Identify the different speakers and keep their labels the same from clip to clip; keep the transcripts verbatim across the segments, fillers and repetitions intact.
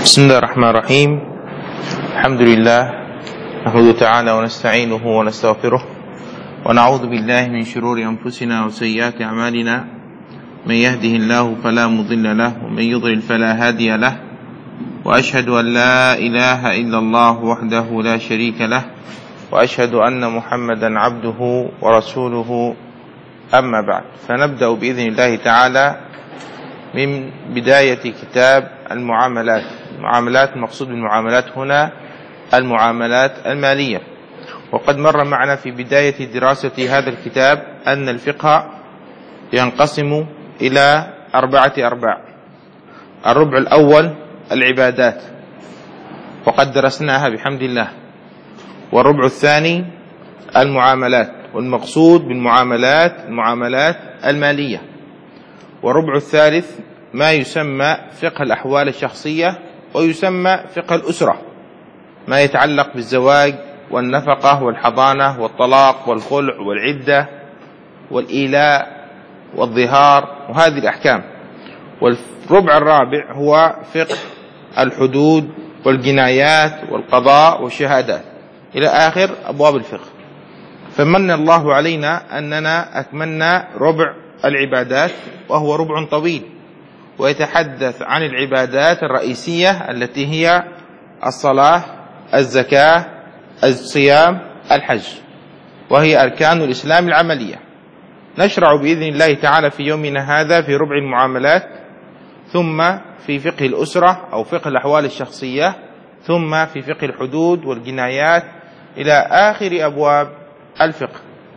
Speaker 1: بسم الله الرحمن الرحيم. الحمد لله نحمده تعالى ونستعينه ونستغفره ونعوذ بالله من شرور أنفسنا وسيئات أعمالنا، من يهده الله فلا مضل له ومن يضلل فلا هادي له، وأشهد أن لا إله إلا الله وحده لا شريك له، وأشهد أن محمدا عبده ورسوله. أما بعد، فنبدأ بإذن الله تعالى من بداية كتاب المعاملات. المعاملات المقصود بالمعاملات هنا المعاملات المالية. وقد مر معنا في بداية دراسة هذا الكتاب أن الفقه ينقسم إلى أربعة أرباع. الربع الأول العبادات، وقد درسناها بحمد الله. والربع الثاني المعاملات، والمقصود بالمعاملات المعاملات المالية. والربع الثالث ما يسمى فقه الأحوال الشخصية، ويسمى فقه الأسرة، ما يتعلق بالزواج والنفقة والحضانة والطلاق والخلع والعدة والإيلاء والظهار وهذه الأحكام. والربع الرابع هو فقه الحدود والجنايات والقضاء والشهادات إلى آخر أبواب الفقه. فمن الله علينا أننا أكملنا ربع العبادات، وهو ربع طويل، ويتحدث عن العبادات الرئيسية التي هي الصلاة، الزكاة، الصيام، الحج، وهي أركان الإسلام العملية. نشرع بإذن الله تعالى في يومنا هذا في ربع المعاملات، ثم في فقه الأسرة أو فقه الأحوال الشخصية، ثم في فقه الحدود والجنايات إلى آخر أبواب الفقه.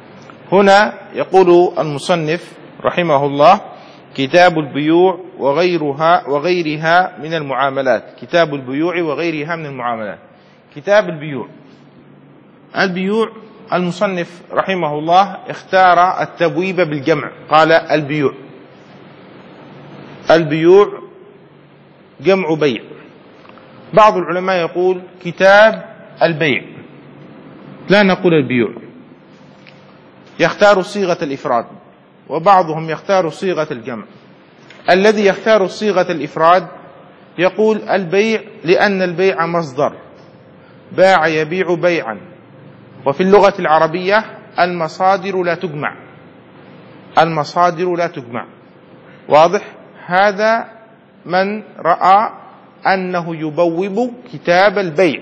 Speaker 1: هنا يقول المصنف رحمه الله: كتاب البيوع وغيرها وغيرها من المعاملات. كتاب البيوع وغيرها من المعاملات. كتاب البيوع. البيوع المصنف رحمه الله اختار التبويب بالجمع، قال البيوع. البيوع جمع بيع. بعض العلماء يقول كتاب البيع، لا نقول البيوع، يختار صيغة الإفراد، وبعضهم يختار صيغة الجمع. الذي يختار صيغة الإفراد يقول البيع، لأن البيع مصدر، باع يبيع بيعا، وفي اللغة العربية المصادر لا تجمع، المصادر لا تجمع. واضح؟ هذا من رأى أنه يبوب كتاب البيع،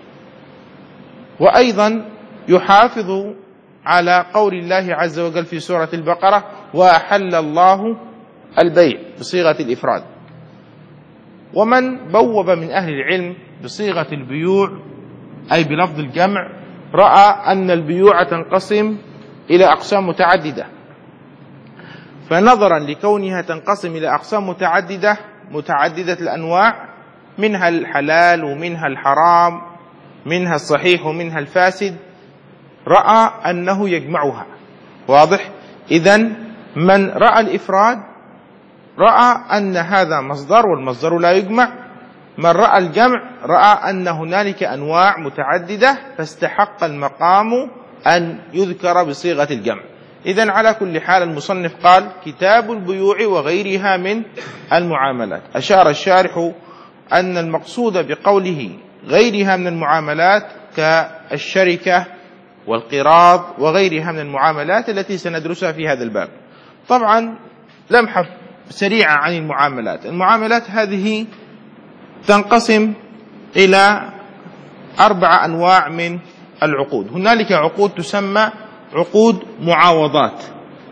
Speaker 1: وأيضا يحافظ على قول الله عز وجل في سورة البقرة: وأحل الله البيع بصيغة الإفراد. ومن بوب من أهل العلم بصيغة البيوع أي بلفظ الجمع رأى أن البيوع تنقسم إلى أقسام متعددة. فنظرا لكونها تنقسم إلى أقسام متعددة متعددة الأنواع، منها الحلال ومنها الحرام، منها الصحيح ومنها الفاسد، رأى أنه يجمعها. واضح؟ إذن من رأى الإفراد رأى أن هذا مصدر، والمصدر لا يجمع. من رأى الجمع رأى أن هنالك أنواع متعددة، فاستحق المقام أن يذكر بصيغة الجمع. إذن على كل حال المصنف قال كتاب البيوع وغيرها من المعاملات. أشار الشارح أن المقصود بقوله غيرها من المعاملات كالشركة والقراض وغيرها من المعاملات التي سندرسها في هذا الباب. طبعا لمحة سريعة عن المعاملات. المعاملات هذه تنقسم إلى أربع أنواع من العقود. هنالك عقود تسمى عقود معاوضات.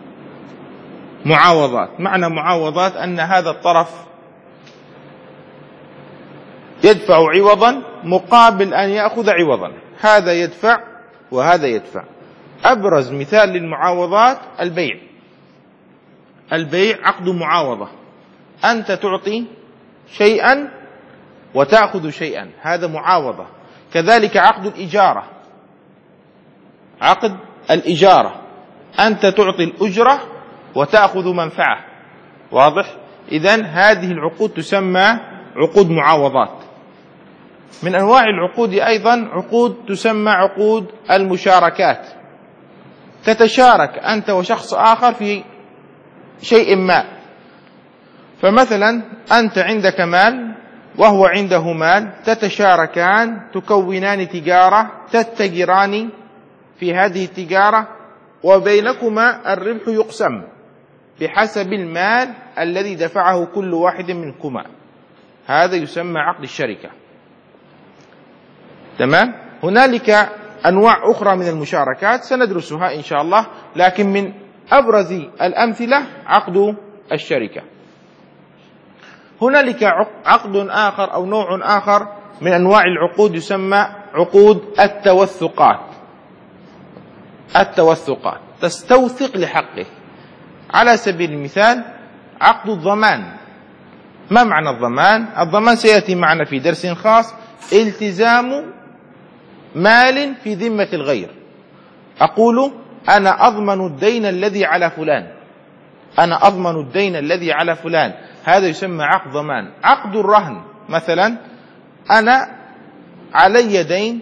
Speaker 1: معاوضات، معنى معاوضات أن هذا الطرف يدفع عوضا مقابل أن يأخذ عوضا، هذا يدفع وهذا يدفع. أبرز مثال للمعاوضات البيع. البيع عقد معاوضة، أنت تعطي شيئا وتأخذ شيئا، هذا معاوضة. كذلك عقد الإجارة، عقد الإجارة، أنت تعطي الأجرة وتأخذ منفعة. واضح؟ إذن هذه العقود تسمى عقود معاوضات. من أنواع العقود أيضا عقود تسمى عقود المشاركات. تتشارك أنت وشخص آخر في شيء ما، فمثلا أنت عندك مال وهو عنده مال، تتشاركان، تكونان تجارة، تتجران في هذه التجارة، وبينكما الربح يقسم بحسب المال الذي دفعه كل واحد منكما. هذا يسمى عقد الشركة. تمام؟ هنالك أنواع أخرى من المشاركات سندرسها إن شاء الله، لكن من أبرز الأمثلة عقد الشركة. هنالك عقد آخر أو نوع آخر من أنواع العقود يسمى عقود التوثقات. التوثقات تستوثق لحقه. على سبيل المثال عقد الضمان. ما معنى الضمان؟ الضمان سيأتي معنا في درس خاص. التزام مال في ذمة الغير. أقول أنا أضمن الدين الذي على فلان، أنا أضمن الدين الذي على فلان، هذا يسمى عقد ضمان. عقد الرهن مثلا، أنا علي دين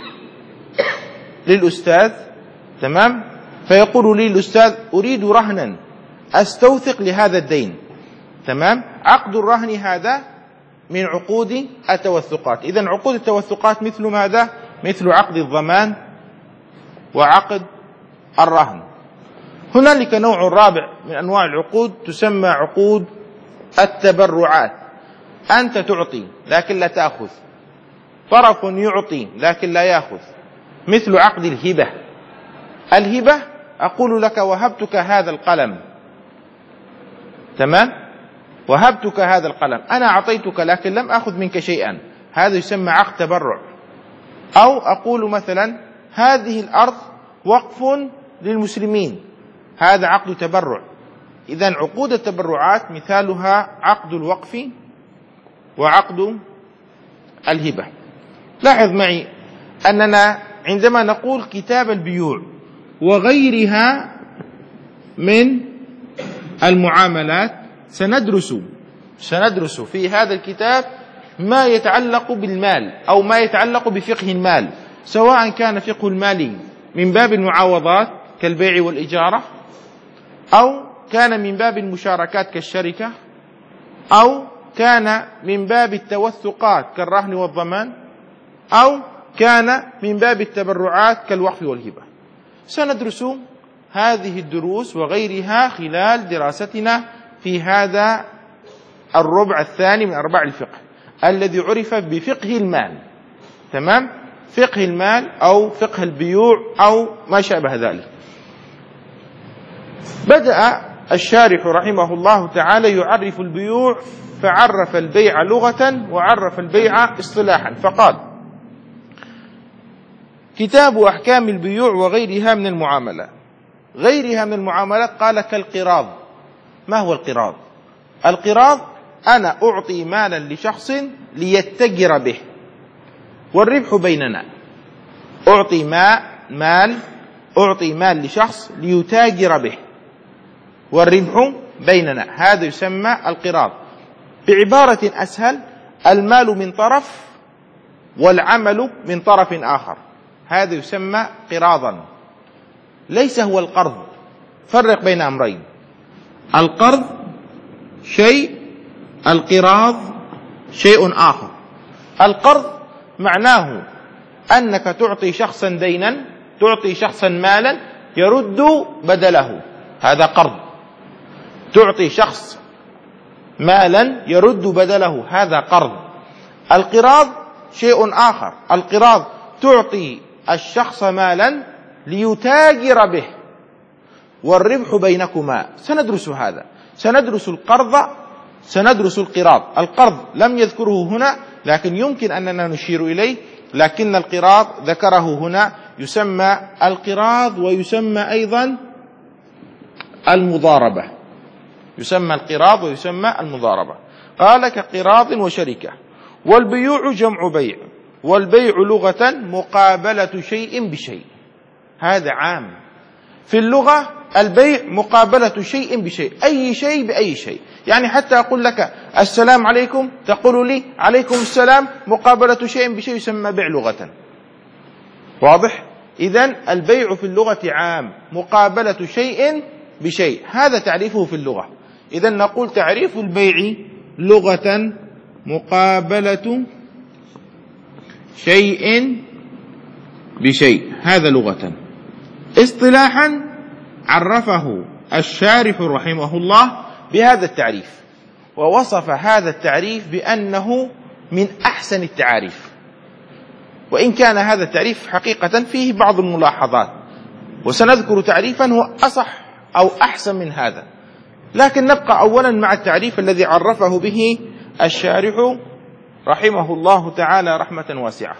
Speaker 1: للأستاذ، تمام، فيقول لي الأستاذ أريد رهنا أستوثق لهذا الدين، تمام. عقد الرهن هذا من عقود التوثقات. إذن عقود التوثقات مثل ماذا؟ مثل عقد الضمان وعقد الرهن. هنالك نوع رابع من أنواع العقود تسمى عقود التبرعات. أنت تعطي لكن لا تأخذ، طرف يعطي لكن لا يأخذ، مثل عقد الهبة. الهبة أقول لك وهبتك هذا القلم، تمام، وهبتك هذا القلم، أنا أعطيتك لكن لم أخذ منك شيئا، هذا يسمى عقد تبرع. أو أقول مثلا هذه الأرض وقف للمسلمين، هذا عقد تبرع. إذن عقود التبرعات مثالها عقد الوقف وعقد الهبة. لاحظ معي أننا عندما نقول كتاب البيوع وغيرها من المعاملات سندرس سندرس في هذا الكتاب ما يتعلق بالمال أو ما يتعلق بفقه المال، سواء كان فقه المال من باب المعاوضات كالبيع والإجارة، أو كان من باب المشاركات كالشركة، أو كان من باب التوثقات كالرهن والضمان، أو كان من باب التبرعات كالوقف والهبة. سندرس هذه الدروس وغيرها خلال دراستنا في هذا الربع الثاني من أرباع الفقه الذي عرف بفقه المال، تمام، فقه المال أو فقه البيوع أو ما شابه ذلك. بدأ الشارح رحمه الله تعالى يعرف البيوع، فعرف البيع لغة وعرف البيع اصطلاحا، فقال: كتاب أحكام البيوع وغيرها من المعاملات. غيرها من المعاملات قال كالقراض. ما هو القراض؟ القراض أنا أعطي مالا لشخص ليتجر به والربح بيننا. أعطي ما مال أعطي مال لشخص ليتاجر به والربح بيننا، هذا يسمى القراض. بعبارة أسهل، المال من طرف والعمل من طرف آخر، هذا يسمى قراضا، ليس هو القرض. فرق بين أمرين، القرض شيء، القراض شيء آخر. القرض معناه أنك تعطي شخصا دينا، تعطي شخصا مالا يرد بدله، هذا قرض. تعطي شخص مالا يرد بدله، هذا قرض. القراض شيء آخر، القراض تعطي الشخص مالا ليتاجر به والربح بينكما. سندرس هذا، سندرس القرض، سندرس القراض. القرض لم يذكره هنا لكن يمكن أننا نشير إليه، لكن القراض ذكره هنا. يسمى القراض ويسمى أيضا المضاربة، يسمى القراض ويسمى المضاربة. قال كقراض وشركة. والبيوع جمع بيع، والبيع لغة مقابلة شيء بشيء، هذا عام في اللغة. البيع مقابلة شيء بشيء، أي شيء بأي شيء. يعني حتى أقول لك السلام عليكم تقول لي عليكم السلام، مقابلة شيء بشيء يسمى بيع لغة. واضح؟ إذن البيع في اللغة عام، مقابلة شيء بشيء، هذا تعريفه في اللغة. إذن نقول تعريف البيع لغة مقابلة شيء بشيء، هذا لغة. اصطلاحا عرفه الشارح رحمه الله بهذا التعريف، ووصف هذا التعريف بأنه من أحسن التعاريف، وإن كان هذا التعريف حقيقة فيه بعض الملاحظات، وسنذكر تعريفا هو أصح أو أحسن من هذا، لكن نبقى أولا مع التعريف الذي عرفه به الشارح رحمه الله تعالى رحمة واسعة.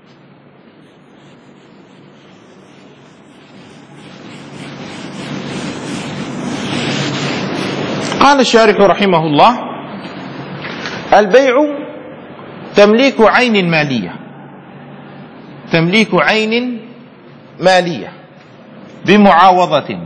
Speaker 1: قال الشارح رحمه الله: البيع تمليك عين مالية، تمليك عين مالية بمعاوضة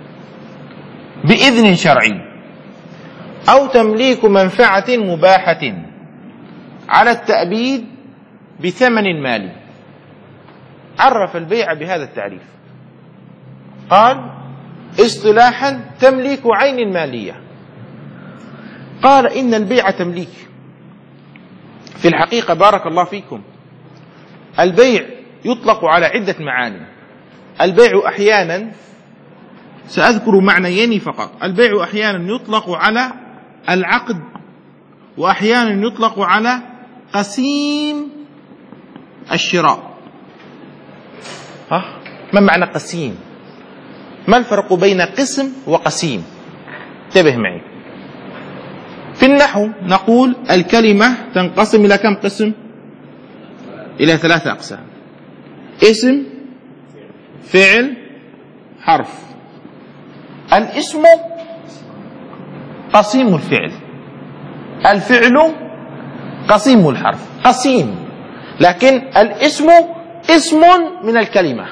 Speaker 1: بإذن شرعي، أو تمليك منفعة مباحة على التأبيد بثمن مالي. عرف البيع بهذا التعريف، قال: اصطلاحا تمليك عين مالية. قال: إن البيع تمليك في الحقيقة، بارك الله فيكم، البيع يطلق على عدة معاني. البيع أحيانا، سأذكر معنيين فقط، البيع أحيانا يطلق على العقد، وأحيانا يطلق على قسيم الشراء. ها؟ ما معنى قسيم؟ ما الفرق بين قسم وقسيم؟ انتبه معي. في النحو نقول الكلمة تنقسم إلى كم قسم؟ إلى ثلاثة أقسام: اسم، فعل، حرف. الاسم قسيم الفعل، الفعل قسيم الحرف، قسيم، لكن الاسم اسم من الكلمة،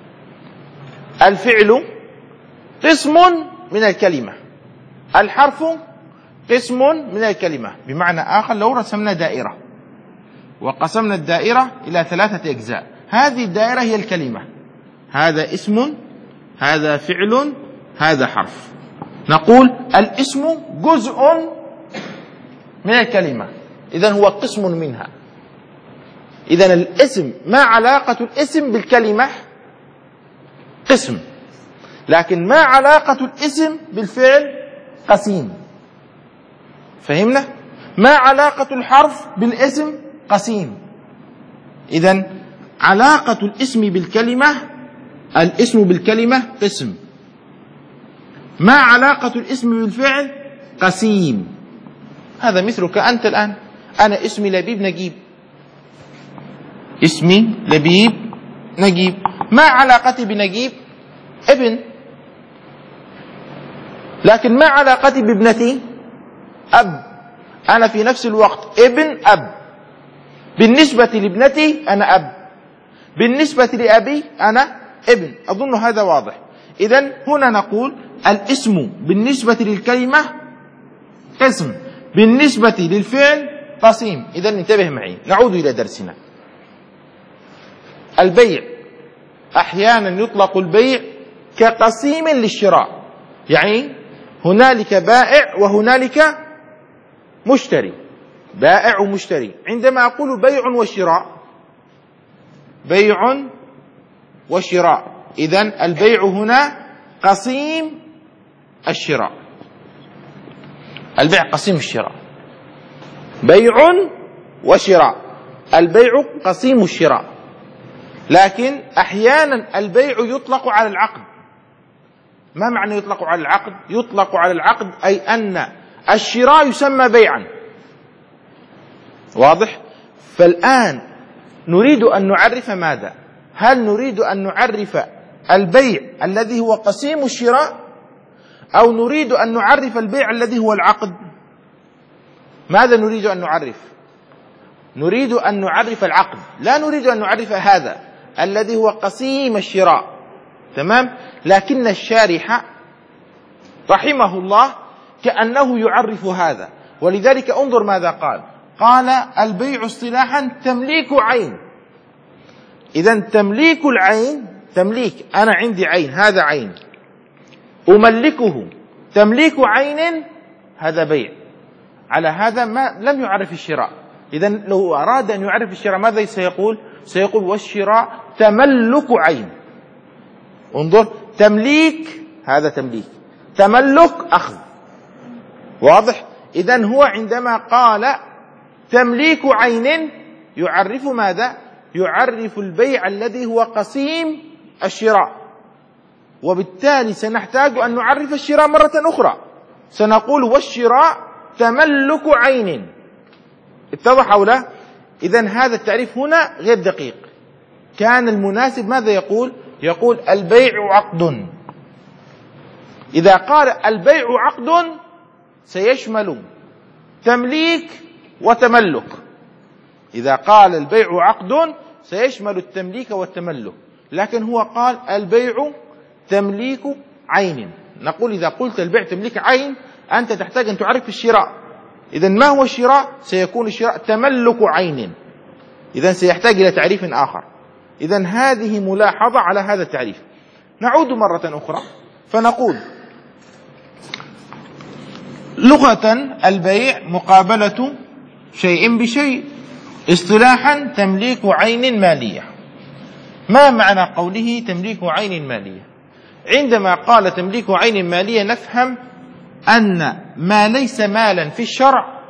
Speaker 1: الفعل قسم من الكلمة، الحرف قسم من الكلمة. بمعنى آخر، لو رسمنا دائرة وقسمنا الدائرة إلى ثلاثة أجزاء، هذه الدائرة هي الكلمة، هذا اسم، هذا فعل، هذا حرف. نقول الاسم جزء من الكلمة، إذن هو قسم منها. إذن الاسم، ما علاقة الاسم بالكلمة؟ قسم. لكن ما علاقة الاسم بالفعل؟ قسيم. فهمنا؟ ما علاقة الحرف بالاسم؟ قسيم. إذن علاقة الاسم بالكلمة، الاسم بالكلمة قسم. ما علاقة الاسم بالفعل؟ قسيم. هذا مثلك أنت الآن، أنا اسمي لبيب نجيب، اسمي لبيب نجيب، ما علاقتي بنجيب؟ ابن. لكن ما علاقتي بابنتي؟ أب. أنا في نفس الوقت ابن أب. بالنسبة لابنتي أنا أب، بالنسبة لأبي أنا ابن. أظن هذا واضح. إذن هنا نقول الاسم بالنسبة للكلمة قسم، بالنسبة للفعل قسيم. إذن انتبه معي، نعود إلى درسنا. البيع أحيانا يطلق البيع كقسيم للشراء، يعني هنالك بائع وهنالك مشتري، بائع ومشتري. عندما أقول بيع وشراء، بيع وشراء، إذن البيع هنا قسيم الشراء، البيع قسيم الشراء، بيع وشراء، البيع قسيم الشراء. لكن أحيانا البيع يطلق على العقد. ما معنى يطلق على العقد؟ يطلق على العقد أي أن الشراء يسمى بيعا. واضح؟ فالآن نريد أن نعرف ماذا؟ هل نريد أن نعرف البيع الذي هو قسيم الشراء، أو نريد أن نعرف البيع الذي هو العقد؟ ماذا نريد أن نعرف؟ نريد أن نعرف العقد، لا نريد أن نعرف هذا الذي هو قسيم الشراء. تمام؟ لكن الشارح رحمه الله كأنه يعرف هذا، ولذلك انظر ماذا قال. قال: البيع اصطلاحا تمليك عين. إذن تمليك العين، تمليك، أنا عندي عين، هذا عين أملكه، تمليك عين هذا بيع. على هذا ما لم يعرف الشراء. إذن لو أراد أن يعرف الشراء ماذا سيقول؟ سيقول والشراء تملك عين. انظر، تمليك هذا تمليك، تملك أخذ. واضح؟ إذن هو عندما قال تمليك عين يعرف ماذا؟ يعرف البيع الذي هو قسيم الشراء، وبالتالي سنحتاج أن نعرف الشراء مرة أخرى، سنقول والشراء تملك عين. اتضح أو لا؟ إذن هذا التعريف هنا غير دقيق. كان المناسب ماذا يقول؟ يقول البيع عقد. إذا قال البيع عقد سيشمل تمليك وتملك. إذا قال البيع عقد سيشمل التمليك والتملك، لكن هو قال البيع تمليك عين. نقول إذا قلت البيع تمليك عين أنت تحتاج أن تعرف الشراء. إذن ما هو الشراء؟ سيكون الشراء تملك عين. إذن سيحتاج إلى تعريف آخر. إذن هذه ملاحظة على هذا التعريف. نعود مرة أخرى فنقول لغة البيع مقابلة شيء بشيء، اصطلاحا تمليك عين مالية. ما معنى قوله تمليك عين مالية؟ عندما قال تمليك عين مالية نفهم أن ما ليس مالا في الشرع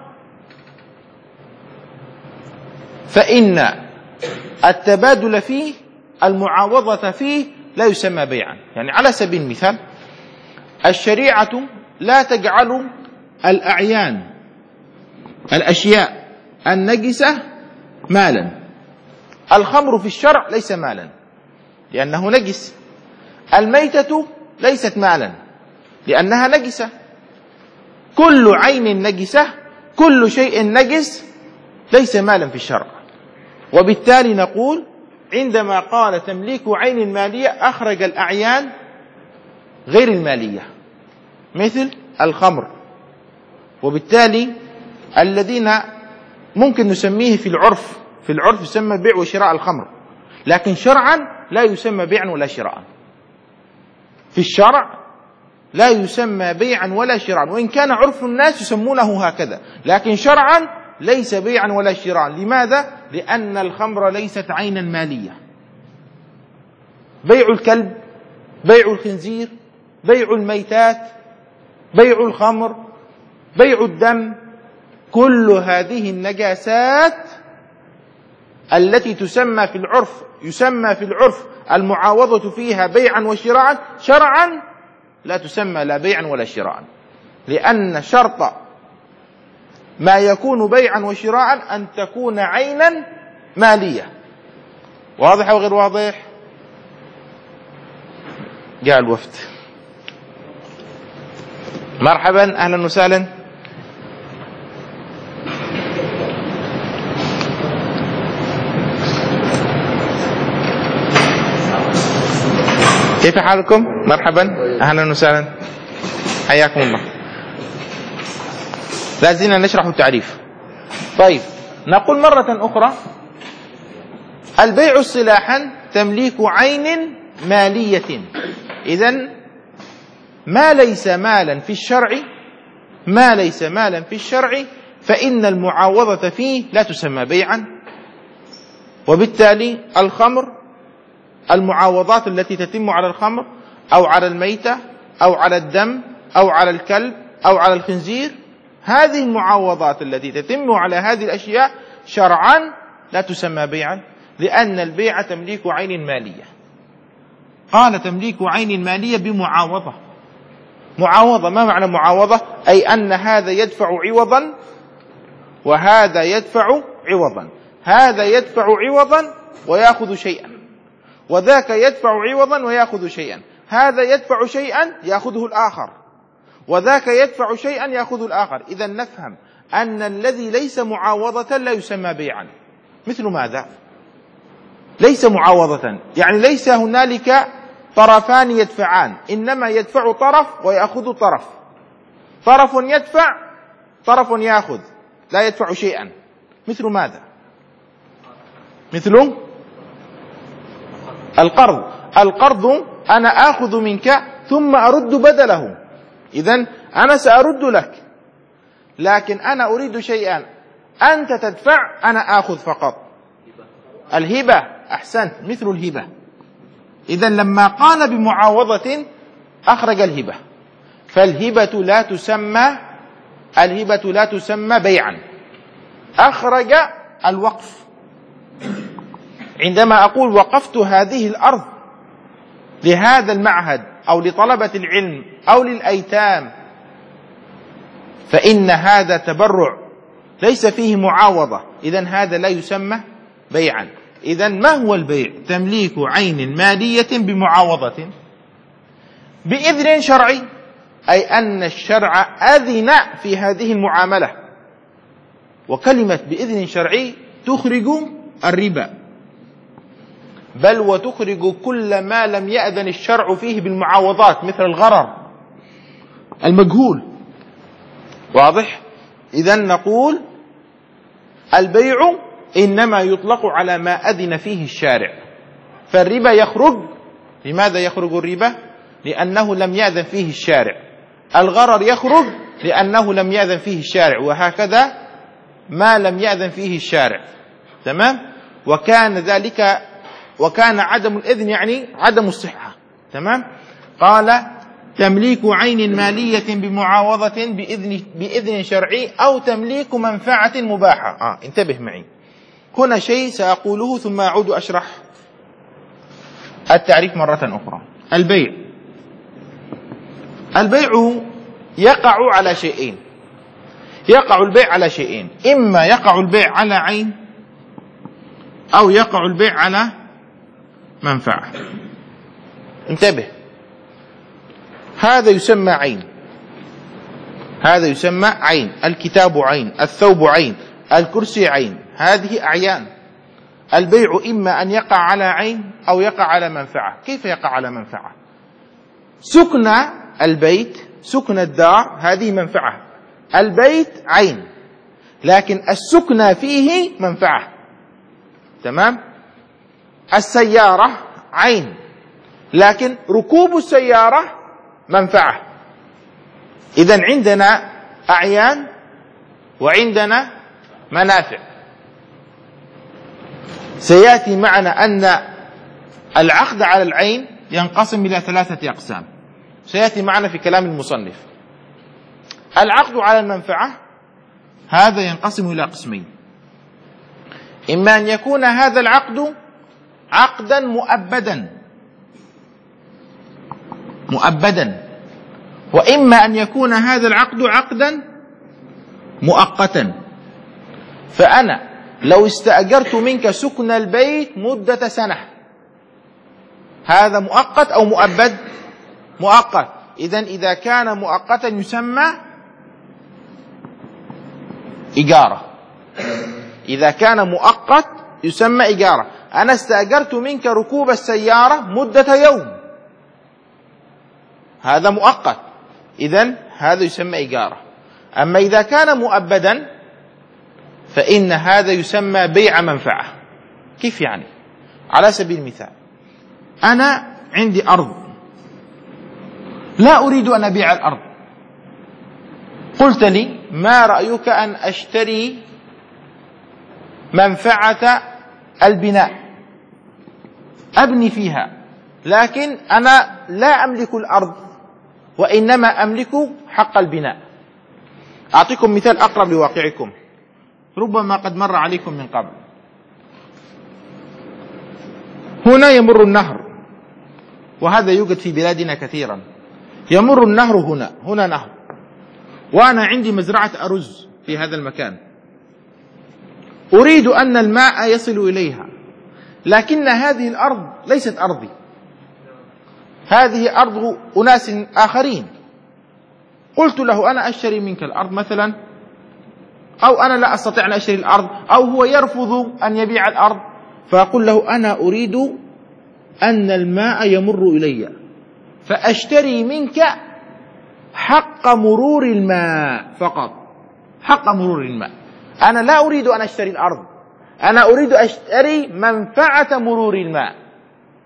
Speaker 1: فإن التبادل فيه، المعاوضة فيه لا يسمى بيعا. يعني على سبيل المثال الشريعة لا تجعل الأعيان الأشياء النجسة مالا. الخمر في الشرع ليس مالا لأنه نجس، الميتة ليست مالا لأنها نجسة. كل عين نجسة، كل شيء نجس ليس مالا في الشرع. وبالتالي نقول عندما قال تمليك عين مالية أخرج الأعيان غير المالية مثل الخمر. وبالتالي الذين ممكن نسميه في العرف في العرف يسمى بيع وشراء الخمر، لكن شرعا لا يسمى بيعا ولا شراء. في الشرع لا يسمى بيعا ولا شراء، وإن كان عرف الناس يسمونه هكذا، لكن شرعا ليس بيعا ولا شراء. لماذا؟ لأن الخمر ليست عينا مالية. بيع الكلب، بيع الخنزير، بيع الميتات، بيع الخمر، بيع الدم، كل هذه النجاسات التي تسمى في العرف يسمى في العرف المعاوضة فيها بيعا وشراء، شرعا لا تسمى لا بيعا ولا شراء، لأن شرط ما يكون بيعا وشراء أن تكون عينا مالية. واضح أو غير واضح؟ جاء الوفد. مرحبا، أهلا وسهلا. كيف حالكم؟ مرحبا، أهلا وسهلا، حياكم الله. لازلنا نشرح التعريف. طيب، نقول مرة أخرى البيع اصطلاحا تمليك عين مالية. إذن ما ليس مالا في الشرع ما ليس مالا في الشرع فإن المعاوضة فيه لا تسمى بيعا. وبالتالي الخمر، المعاوضات التي تتم على الخمر أو على الميتة أو على الدم أو على الكلب أو على الخنزير، هذه المعاوضات التي تتم على هذه الأشياء شرعا لا تسمى بيعا، لأن البيع تمليك عين مالية. قال تمليك عين مالية بمعاوضة. معاوضة، ما معنى معاوضة؟ أي أن هذا يدفع عوضا وهذا يدفع عوضا، هذا يدفع عوضا ويأخذ شيئا، وذاك يدفع عوضا ويأخذ شيئا، هذا يدفع شيئا يأخذه الآخر، وذاك يدفع شيئا يأخذ الآخر. إذا نفهم أن الذي ليس معاوضة لا يسمى بيعا. مثل ماذا؟ ليس معاوضة يعني ليس هنالك طرفان يدفعان، إنما يدفع طرف ويأخذ طرف، طرف يدفع طرف يأخذ، لا يدفع شيئا. مثل ماذا؟ مثل القرض. القرض أنا آخذ منك ثم أرد بدله. إذن أنا سأرد لك، لكن أنا أريد شيئا أنت تدفع أنا آخذ فقط. الهبة، أحسنت، مثل الهبة. إذن لما قال بمعاوضة أخرج الهبة، فالهبة لا تسمى الهبة لا تسمى بيعا، أخرج الوقف. عندما أقول وقفت هذه الأرض لهذا المعهد أو لطلبة العلم أو للأيتام، فإن هذا تبرع ليس فيه معاوضة، إذن هذا لا يسمى بيعا. إذن ما هو البيع؟ تمليك عين مالية بمعاوضة بإذن شرعي، أي أن الشرع أذن في هذه المعاملة. وكلمة بإذن شرعي تخرج الربا، بل وتخرج كل ما لم يأذن الشرع فيه بالمعاوضات، مثل الغرر المجهول. واضح؟ إذن نقول البيع إنما يطلق على ما أذن فيه الشارع، فالربا يخرج. لماذا يخرج الربا؟ لأنه لم يأذن فيه الشارع. الغرر يخرج لأنه لم يأذن فيه الشارع، وهكذا ما لم يأذن فيه الشارع. تمام؟ وكان ذلك وكان عدم الإذن يعني عدم الصحة. تمام؟ قال تمليك عين مالية بمعاوضة بإذن, بإذن شرعي أو تمليك منفعة مباحة. آه انتبه معي هنا شيء سأقوله ثم أعود أشرح التعريف مرة أخرى. البيع البيع يقع على شيئين يقع البيع على شيئين إما يقع البيع على عين أو يقع البيع على منفعة. انتبه، هذا يسمى عين هذا يسمى عين الكتاب عين، الثوب عين، الكرسي عين، هذه أعيان. البيع إما أن يقع على عين أو يقع على منفعة. كيف يقع على منفعة؟ سكن البيت، سكن الدار، هذه منفعة. البيت عين لكن السكن فيه منفعة. تمام؟ السيارة عين لكن ركوب السيارة منفعة. إذن عندنا أعيان وعندنا منافع. سيأتي معنا أن العقد على العين ينقسم إلى ثلاثة أقسام، سيأتي معنا في كلام المصنف. العقد على المنفعة هذا ينقسم إلى قسمين، إما أن يكون هذا العقد عقدا مؤبدا مؤبدا وإما أن يكون هذا العقد عقدا مؤقتا. فأنا لو استأجرت منك سكن البيت مدة سنة، هذا مؤقت أو مؤبد؟ مؤقت. إذن إذا كان مؤقتا يسمى إجارة. إذا كان مؤقت يسمى إجارة. أنا استأجرت منك ركوب السيارة مدة يوم، هذا مؤقت، إذن هذا يسمى إجارة. أما إذا كان مؤبدا فإن هذا يسمى بيع منفعة. كيف يعني؟ على سبيل المثال، أنا عندي أرض لا أريد أن أبيع الأرض، قلت لي ما رأيك أن أشتري منفعة البناء أبني فيها، لكن أنا لا أملك الأرض وإنما أملك حق البناء. أعطيكم مثال أقرب لواقعكم، ربما قد مر عليكم من قبل. هنا يمر النهر، وهذا يوجد في بلادنا كثيرا. يمر النهر هنا هنا نهر، وأنا عندي مزرعة أرز في هذا المكان، أريد أن الماء يصل إليها، لكن هذه الأرض ليست أرضي، هذه أرض أناس آخرين. قلت له أنا أشتري منك الأرض مثلا، أو أنا لا أستطيع أن أشتري الأرض، أو هو يرفض أن يبيع الأرض، فأقول له أنا أريد أن الماء يمر إلي، فأشتري منك حق مرور الماء فقط، حق مرور الماء. أنا لا أريد أن أشتري الأرض، أنا أريد أشتري منفعة مرور الماء.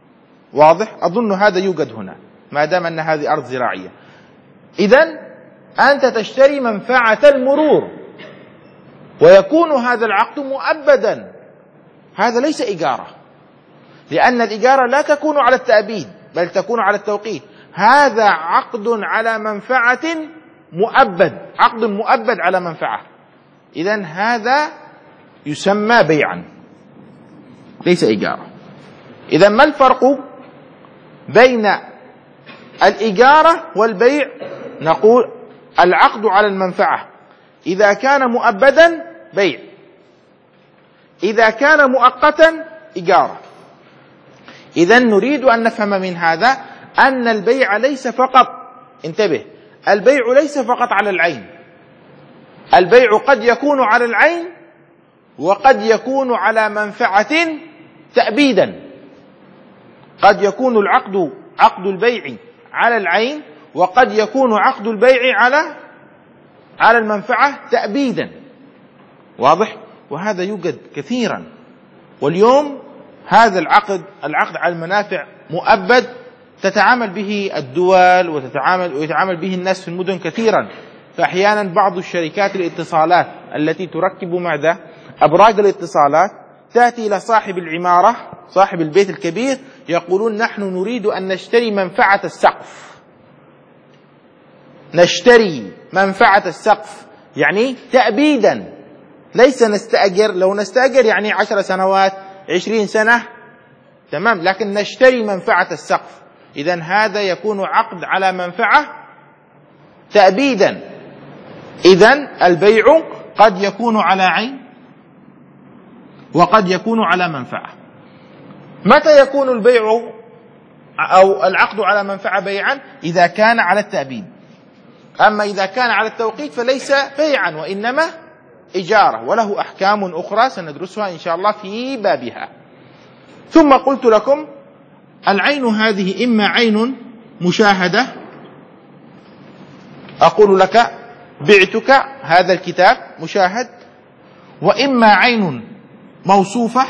Speaker 1: واضح؟ أظن هذا يوجد هنا ما دام أن هذه أرض زراعية. إذن أنت تشتري منفعة المرور، ويكون هذا العقد مؤبدا. هذا ليس إجارة، لأن الإجارة لا تكون على التأبيد بل تكون على التوقيت. هذا عقد على منفعة مؤبد، عقد مؤبد على منفعة. إذن هذا يسمى بيعا ليس إجارة. إذن ما الفرق بين الإجارة والبيع؟ نقول العقد على المنفعة إذا كان مؤبدا بيع، إذا كان مؤقتا إجارة. إذن نريد أن نفهم من هذا أن البيع ليس فقط، انتبه، البيع ليس فقط على العين. البيع قد يكون على العين وقد يكون على منفعة تأبيدا. قد يكون العقد عقد البيع على العين، وقد يكون عقد البيع على على المنفعة تأبيدا. واضح؟ وهذا يوجد كثيرا. واليوم هذا العقد العقد على المنافع مؤبد، تتعامل به الدول وتتعامل ويتعامل به الناس في المدن كثيرا. فأحيانا بعض الشركات الاتصالات التي تركب ماذا؟ أبراج الاتصالات، تأتي إلى صاحب العمارة صاحب البيت الكبير، يقولون نحن نريد أن نشتري منفعة السقف، نشتري منفعة السقف يعني تأبيدا، ليس نستأجر. لو نستأجر يعني عشر سنوات عشرين سنة تمام، لكن نشتري منفعة السقف. إذن هذا يكون عقد على منفعة تأبيدا. إذن البيع قد يكون على عين وقد يكون على منفعة. متى يكون البيع أو العقد على منفعة بيعا؟ إذا كان على التأبيد. أما إذا كان على التوقيت فليس بيعا وإنما إجارة، وله أحكام أخرى سندرسها إن شاء الله في بابها. ثم قلت لكم العين هذه إما عين مشاهدة، أقول لك بعتك هذا الكتاب مشاهد، وإما عين موصوفة،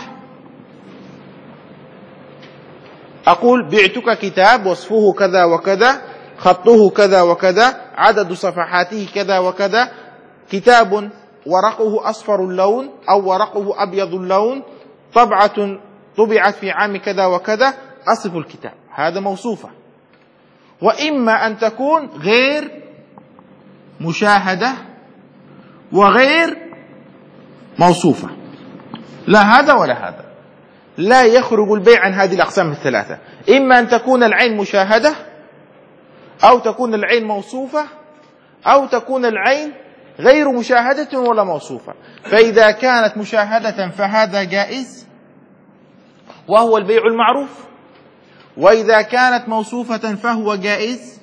Speaker 1: أقول بعتك كتاب وصفه كذا وكذا، خطه كذا وكذا، عدد صفحاته كذا وكذا، كتاب ورقه أصفر اللون أو ورقه أبيض اللون، طبعة طبعت في عام كذا وكذا، أصف الكتاب، هذا موصوفة. وإما أن تكون غير مشاهدة وغير موصوفة، لا هذا ولا هذا، لا يخرج البيع عن هذه الأقسام الثلاثة. إما أن تكون العين مشاهدة، أو تكون العين موصوفة، أو تكون العين غير مشاهدة ولا موصوفة. فإذا كانت مشاهدة فهذا جائز وهو البيع المعروف، وإذا كانت موصوفة فهو جائز،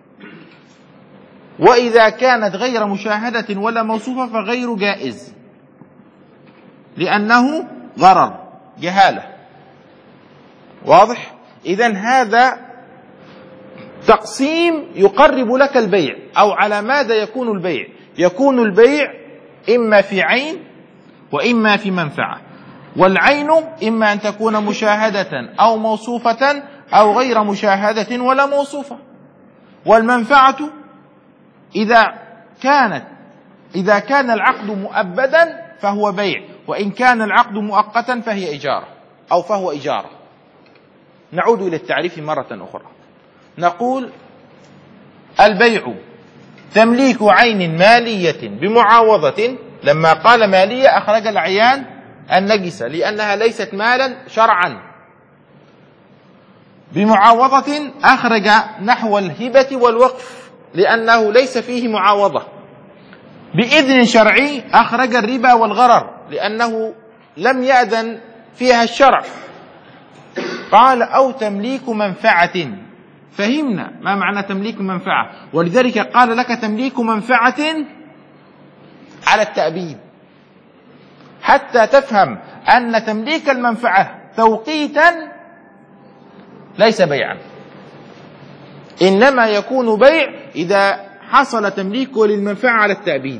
Speaker 1: وإذا كانت غير مشاهدة ولا موصوفة فغير جائز، لأنه ضرر جهالة. واضح؟ إذن هذا تقسيم يقرب لك البيع. أو على ماذا يكون البيع؟ يكون البيع إما في عين وإما في منفعة. والعين إما أن تكون مشاهدة أو موصوفة أو غير مشاهدة ولا موصوفة. والمنفعة إذا كانت إذا كان العقد مؤبدا فهو بيع، وإن كان العقد مؤقتا فهي إجارة أو فهو إجارة. نعود إلى التعريف مرة أخرى. نقول البيع تمليك عين مالية بمعاوضة. لما قال مالية أخرج العيان النجسة لأنها ليست مالا شرعا. بمعاوضة أخرج نحو الهبة والوقف لأنه ليس فيه معاوضة. بإذن شرعي أخرج الربا والغرر لأنه لم يأذن فيها الشرع. قال أو تمليك منفعة. فهمنا ما معنى تمليك منفعة، ولذلك قال لك تمليك منفعة على التأبيد، حتى تفهم أن تمليك المنفعة توقيتا ليس بيعا، إنما يكون بيع إذا حصل تمليكه للمنفعة على التأبيد.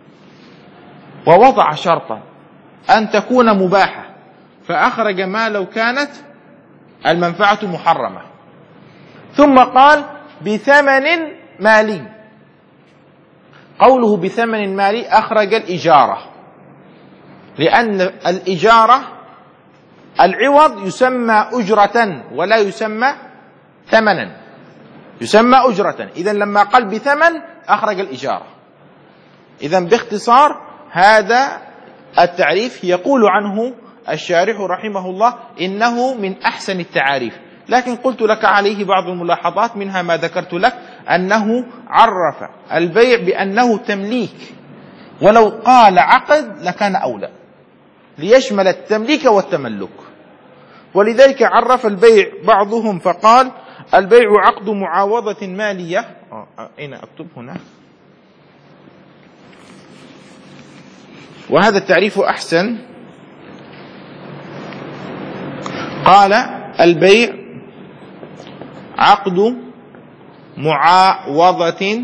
Speaker 1: ووضع شرطا أن تكون مباحة، فأخرج ما لو كانت المنفعة محرمة. ثم قال بثمن مالي. قوله بثمن مالي أخرج الإجارة، لأن الإجارة العوض يسمى أجرة ولا يسمى ثمنا، يسمى أجرة. إذن لما قال بثمن أخرج الإجارة. إذن باختصار هذا التعريف يقول عنه الشارح رحمه الله إنه من أحسن التعاريف، لكن قلت لك عليه بعض الملاحظات، منها ما ذكرت لك أنه عرف البيع بأنه تمليك، ولو قال عقد لكان أولى ليشمل التمليك والتملك، ولذلك عرف البيع بعضهم فقال البيع عقد معاوضة مالية. أين أكتب هنا؟ وهذا التعريف أحسن. قال البيع عقد معاوضة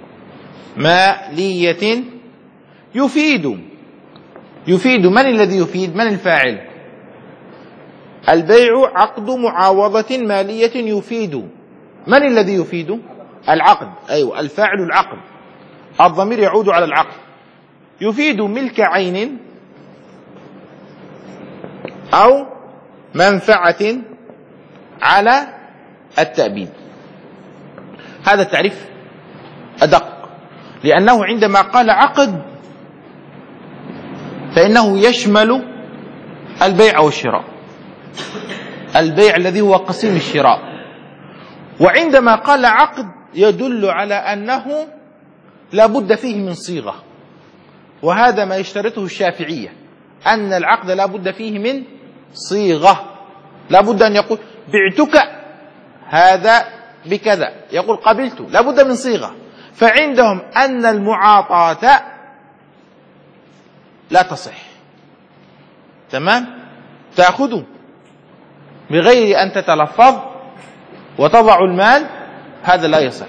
Speaker 1: مالية يفيد، يفيد من الذي يفيد؟ من الفاعل؟ البيع عقد معاوضة مالية يفيد، من الذي يفيد؟ العقد، أيوة الفاعل العقد، الضمير يعود على العقد. يفيد ملك عين أو منفعة على التأبيد. هذا التعريف أدق، لأنه عندما قال عقد فإنه يشمل البيع والشراء، البيع الذي هو قسيم الشراء، وعندما قال عقد يدل على أنه لا بد فيه من صيغة، وهذا ما يشترطه الشافعية، أن العقد لا بد فيه من صيغة، لا بد أن يقول بعتك هذا بكذا، يقول قبلت، لا بد من صيغة. فعندهم أن المعاطاة لا تصح، تمام، تأخذ بغير أن تتلفظ وتضع المال، هذا لا يصح.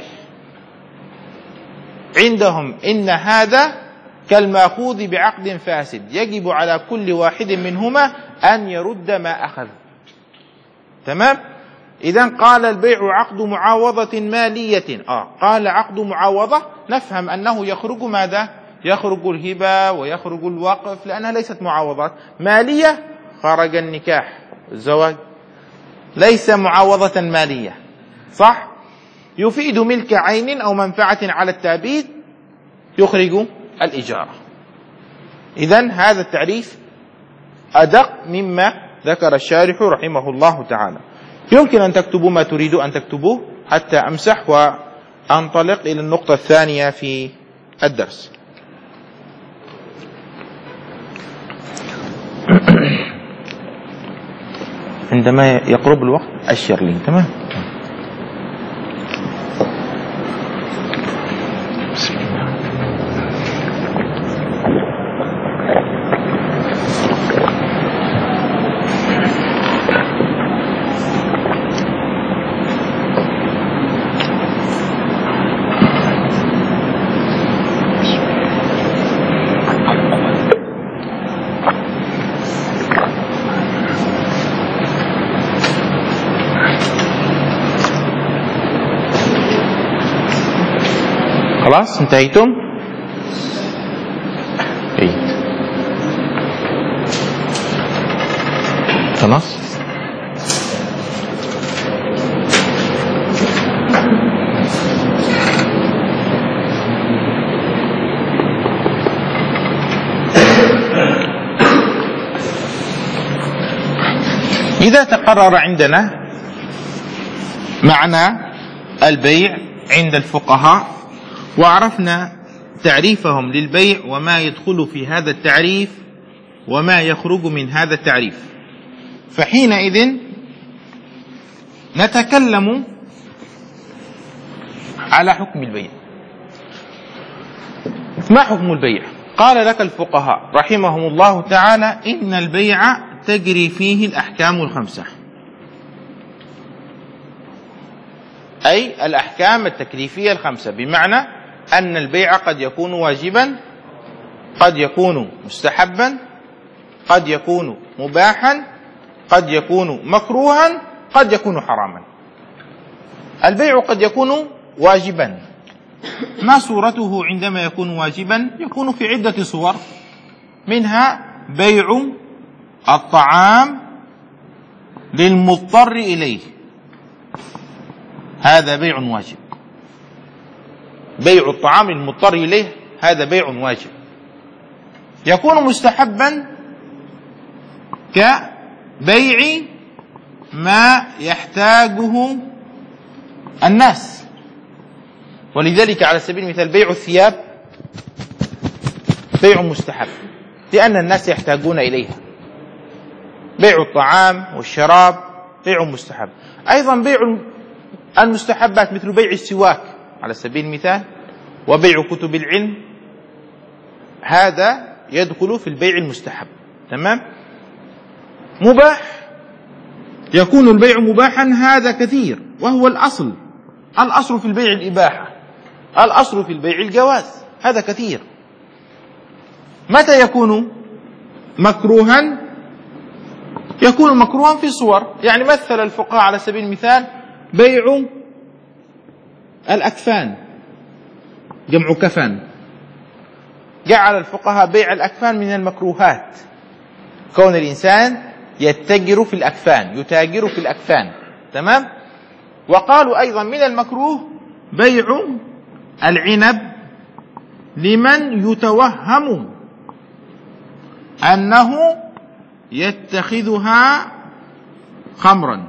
Speaker 1: عندهم إن هذا كالمأخوذ بعقد فاسد، يجب على كل واحد منهما أن يرد ما أخذ، تمام. إذن قال البيع عقد معاوضة مالية، آه قال عقد معاوضة، نفهم أنه يخرج ماذا؟ يخرج الهبة ويخرج الوقف، لأنها ليست معاوضات. مالية خرج النكاح الزواج، ليس معاوضة مالية، صح؟ يفيد ملك عين أو منفعة على التأبيد، يخرج الإجارة. إذن هذا التعريف أدق مما ذكر الشارح رحمه الله تعالى. يمكن أن تكتبوا ما تريدوا أن تكتبوه حتى أمسح وأنطلق إلى النقطة الثانية في الدرس. عندما يقرب الوقت أشر لي، تمام. بسم الله. خلاص انتهيتم؟ جيد. خلاص. إذا تقرر عندنا معنى البيع عند الفقهاء وعرفنا تعريفهم للبيع وما يدخل في هذا التعريف وما يخرج من هذا التعريف، فحينئذ نتكلم على حكم البيع. ما حكم البيع؟ قال لك الفقهاء رحمهم الله تعالى إن البيع تجري فيه الأحكام الخمسة، أي الأحكام التكليفية الخمسة، بمعنى أن البيع قد يكون واجبا، قد يكون مستحبا، قد يكون مباحا، قد يكون مكروها، قد يكون حراما. البيع قد يكون واجبا، ما صورته عندما يكون واجبا؟ يكون في عدة صور، منها بيع الطعام للمضطر إليه، هذا بيع واجب. بيع الطعام للمضطر إليه هذا بيع واجب. يكون مستحبا كبيع ما يحتاجه الناس، ولذلك على سبيل المثال بيع الثياب بيع مستحب لأن الناس يحتاجون إليها. بيع الطعام والشراب بيع مستحب. أيضا بيع المستحبات مثل بيع السواك على سبيل المثال وبيع كتب العلم، هذا يدخل في البيع المستحب. تمام. مباح، يكون البيع مباحا، هذا كثير وهو الأصل. الأصل في البيع الإباحة، الأصل في البيع الجواز، هذا كثير. متى يكون مكروها؟ يكون مكروها في صور، يعني مثل الفقهاء على سبيل المثال بيع الأكفان، جمع كفن، جعل الفقهاء بيع الأكفان من المكروهات، كون الإنسان يتجر في الأكفان، يتاجر في الأكفان. تمام. وقالوا أيضا من المكروه بيع العنب لمن يتوهم أنه يتخذها خمرا.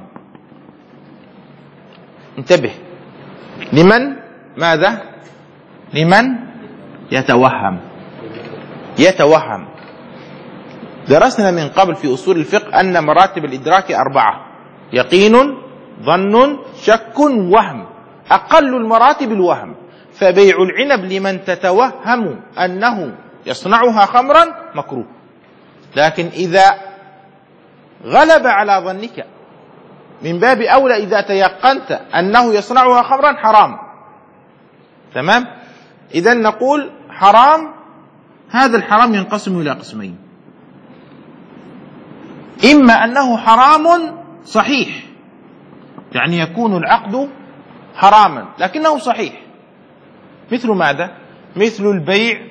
Speaker 1: انتبه، لمن ماذا؟ لمن يتوهم. يتوهم. درسنا من قبل في أصول الفقه أن مراتب الإدراك أربعة: يقين، ظن، شك، وهم. أقل المراتب الوهم. فبيع العنب لمن تتوهم أنه يصنعها خمرا مكروه، لكن إذا غلب على ظنك من باب أولى إذا تيقنت أنه يصنعها خمرا حرام. تمام. إذن نقول حرام. هذا الحرام ينقسم إلى قسمين: إما أنه حرام صحيح، يعني يكون العقد حراما لكنه صحيح، مثل ماذا؟ مثل البيع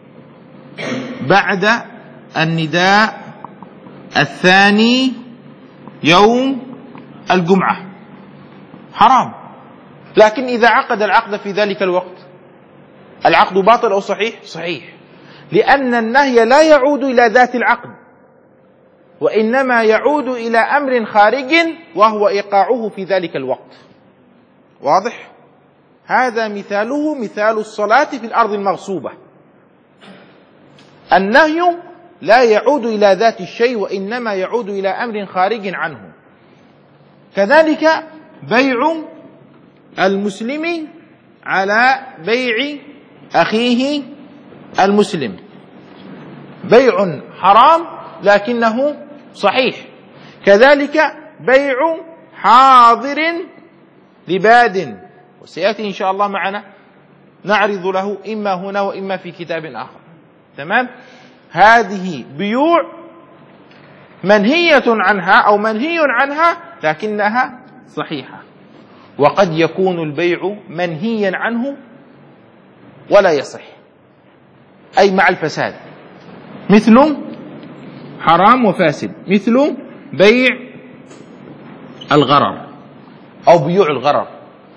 Speaker 1: بعد النداء الثاني يوم الجمعة، حرام، لكن إذا عقد العقد في ذلك الوقت العقد باطل أو صحيح؟ صحيح، لأن النهي لا يعود إلى ذات العقد، وإنما يعود إلى أمر خارج وهو إيقاعه في ذلك الوقت. واضح؟ هذا مثاله مثال الصلاة في الأرض المغصوبة. النهي لا يعود إلى ذات الشيء وإنما يعود إلى أمر خارج عنه. كذلك بيع المسلم على بيع أخيه المسلم بيع حرام لكنه صحيح. كذلك بيع حاضر لباد، وسيأتي إن شاء الله معنا نعرض له إما هنا وإما في كتاب آخر. تمام. هذه بيوع منهية عنها أو منهي عنها لكنها صحيحة. وقد يكون البيع منهيا عنه ولا يصح، أي مع الفساد، مثل حرام وفاسد، مثل بيع الغرر أو بيوع الغرر،